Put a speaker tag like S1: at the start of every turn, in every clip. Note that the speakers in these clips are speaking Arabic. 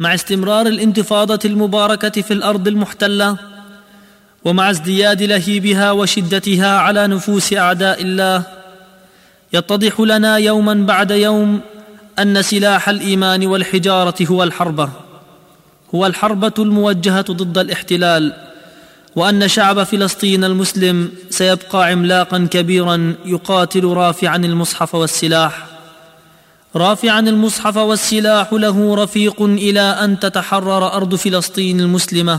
S1: مع استمرار الانتفاضة المباركة في الأرض المحتلة، ومع ازدياد لهيبها وشدتها على نفوس أعداء الله، يتضح لنا يوما بعد يوم أن سلاح الإيمان والحجارة هو الحربة الموجهة ضد الاحتلال، وأن شعب فلسطين المسلم سيبقى عملاقا كبيرا يقاتل رافعا المصحف والسلاح له رفيق إلى أن تتحرر أرض فلسطين المسلمة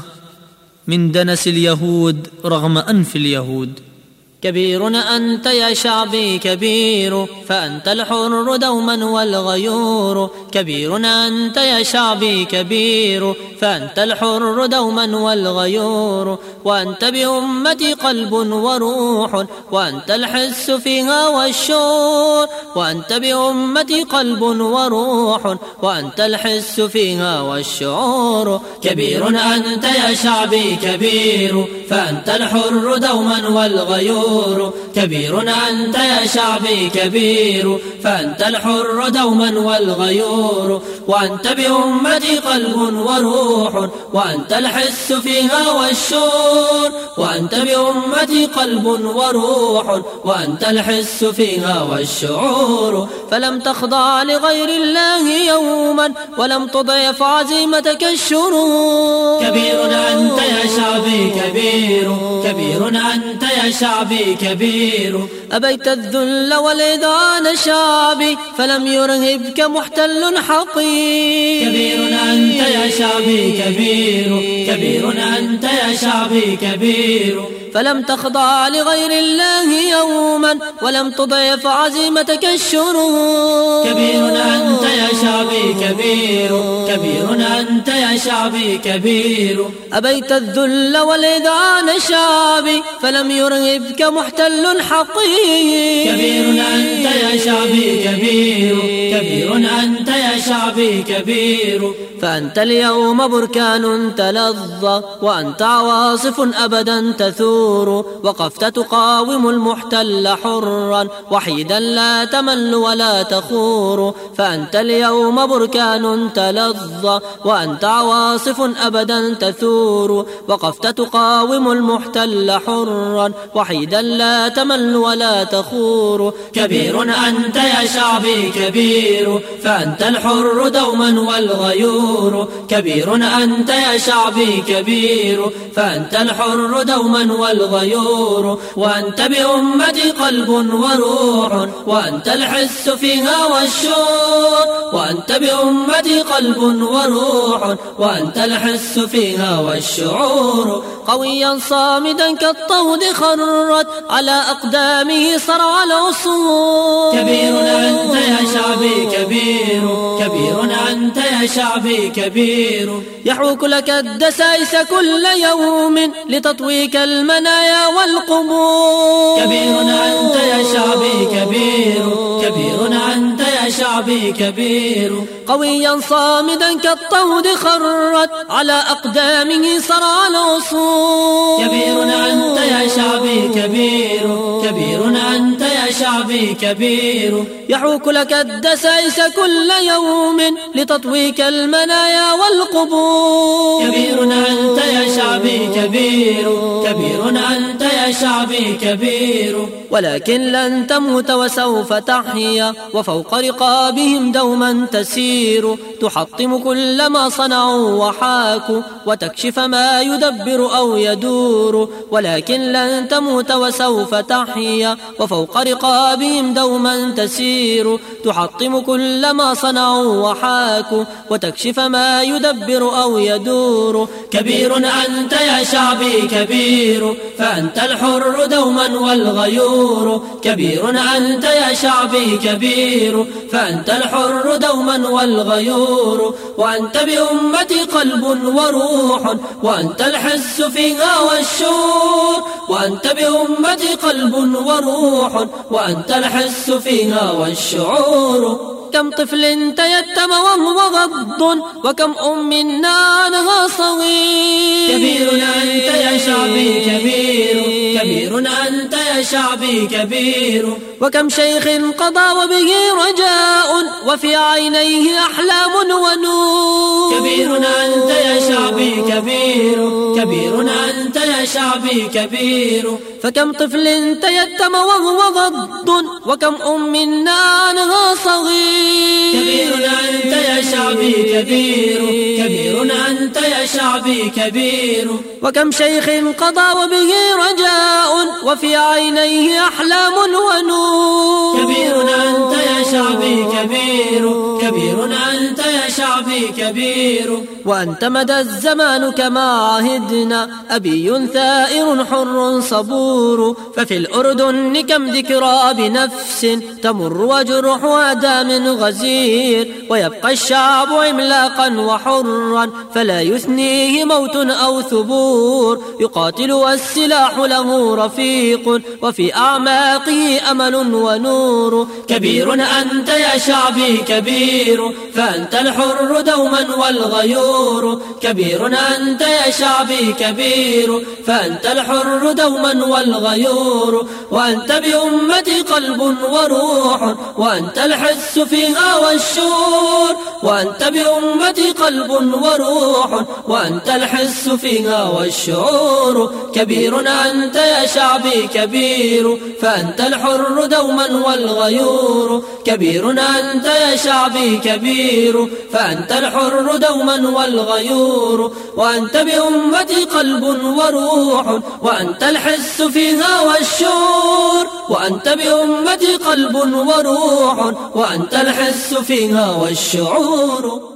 S1: من دنس اليهود رغم أنف اليهود.
S2: كبير أنت يا شعبي كبير، فأنت الحر دوما والغيور. كبير أنت يا شعبي كبير، فأنت الحر دوما والغيور. وأنت بأمتي قلب وروح، وأنت الحس فيها والشعور. وأنت بأمتي قلب وروح، وأنت الحس فيها والشعور. كبير أنت يا شعبي كبير، فأنت الحر دوما والغيور. كبير أنت يا شعبي كبير، فأنت الحر دوما والغيور. وأنت بأمتي قلب وروح، وأنت الحس فيها والشعور. وأنت بأمتي قلب وروح، وأنت الحس فيها والشعور. فلم تخضع لغير الله يوما، ولم تضعف عزيمتك الشرور.
S3: كبير أنت يا شعبي كبير، كبير أنت يا شعبي كبير.
S2: أبيت الذل والإذعان شعبي، فلم يرهبك محتل حقير.
S3: كبير أنت يا شعبي كبير، كبير أنت يا شعبي كبير.
S2: فلم تخضع لغير الله يوما، ولم تضعف عزيمتك الشرور.
S3: كبير أنت يا شعبي كبير، كبير أنت يا شعبي كبير.
S2: أبيت الذل والإذعان شعبي، فلم يرهبك محتل حقير.
S3: كبير أنت يا شعبي كبير، كبير أنت يا شعبي كبير.
S2: فأنت اليوم بركان تلظى، وأنت عواصف أبدا تثور. وقفت تقاوم المحتل حرا، وحيدا لا تمل ولا تخور. فأنت اليوم بركان تلظى، وأنت عواصف أبدا تثور. وقفت تقاوم المحتل حرا، وحيدا لا تمل ولا تخور.
S3: كبير أنت يا شعبي كبير، فأنت الحر دوما والغيور. كبير أنت يا شعبي كبير، فأنت الحر دوما والغيور. وأنت بأمتي قلب وروح، وأنت الحس فيها والشعور. وأنت بأمتي قلب وروح، وأنت الحس فيها والشعور.
S2: قويا صامدا كالطود خرت، على أقدامه صرع العصور.
S3: كبير أنت يا شعبي كبير، كبير أنت يا شعبي كبير.
S2: يحوك لك الدسائس كل يوم، لتطويك المنايا والقبور.
S3: كبير أنت يا شعبي كبير، كبير أنت يا شعبي كبير.
S2: قويا صامدا كالطود خرت، على أقدامه صرع العصور.
S3: كبير أنت يا شعبي كبير، كبير أنت يا شعبي كبير.
S2: يحوك لك الدسائس كل يوم، لتطويك المنايا والقبور.
S3: كبير أنت يا شعبي كبير، كبير أنت يا شعبي كبير.
S2: ولكن لن تموت وسوف تحيا، وفوق رقابهم دوما تسير. تحطم كل ما صنعوا وحاكوا، وتكشف ما يدبر أو يدور. ولكن لن تموت وسوف تحيا، وفوق رقابهم دوما تسير. تحطم كل ما صنعوا وحاكوا، وتكشف ما يدبر أو يدور.
S3: كبير أنت يا شعبي كبير، فأنت الحر دوما والغيور. كبير أنت يا شعبي كبير، فأنت الحر دوما والغيور. وأنت بأمتي قلب وروح، وأنت الحس فيها والشعور. وأنت بأمتي قلب وروح، وأنت الحس فيها والشعور.
S2: كم طفل تيتم وهو غض، وكم أم عنها صغير.
S3: كبير أنت يا شعبي كبير، كبير أنت يا شعبي كبير.
S2: وكم شيخ قضى وبه رجاء، وفي عينيه أحلام ونور.
S3: كبير كبير كبير أنت يا شعبي كبير
S2: فكم طفل تيتم وهو ضد وكم أم عنها صغير
S3: كبير أنت يا شعبي كبير كبير أنت يا شعبي كبير
S2: وكم شيخ قضى وبه رجاء وفي عينيه أحلام ونور
S3: كبير أنت يا شعبي كبير كبير أنت يا شعبي كبير
S2: وأنت مدى الزمان كما عهدنا أبي ثائر حر صبور ففي الأردن كم ذكرى بنفس تمر وجرح دام غزير ويبقى الشعب عملاقا وحرا فلا يثنيه موت أو ثبور يقاتل والسلاح له رفيق وفي أعماقه أمل ونور
S3: كبير أنت يا شعبي كبير فأنت الحر دوما والغيور كبير أنت يا شعبي كبير فأنت الحر دوما والغيور وأنت بأمتي قلب وروح وأنت الحس فيها والشعور وأنت بأمتي قلب وروح وأنت الحس فيها والشعور كبير أنت يا شعبي كبير فأنت الحر دوما والغيور كبير أنت يا شعبي كبير فأنت الحر دوما والغيور وأنت بأمتي قلب وروح وأنت الحس فيها والشعور وأنت بأمتي قلب وروح وأنت الحس فيها والشعور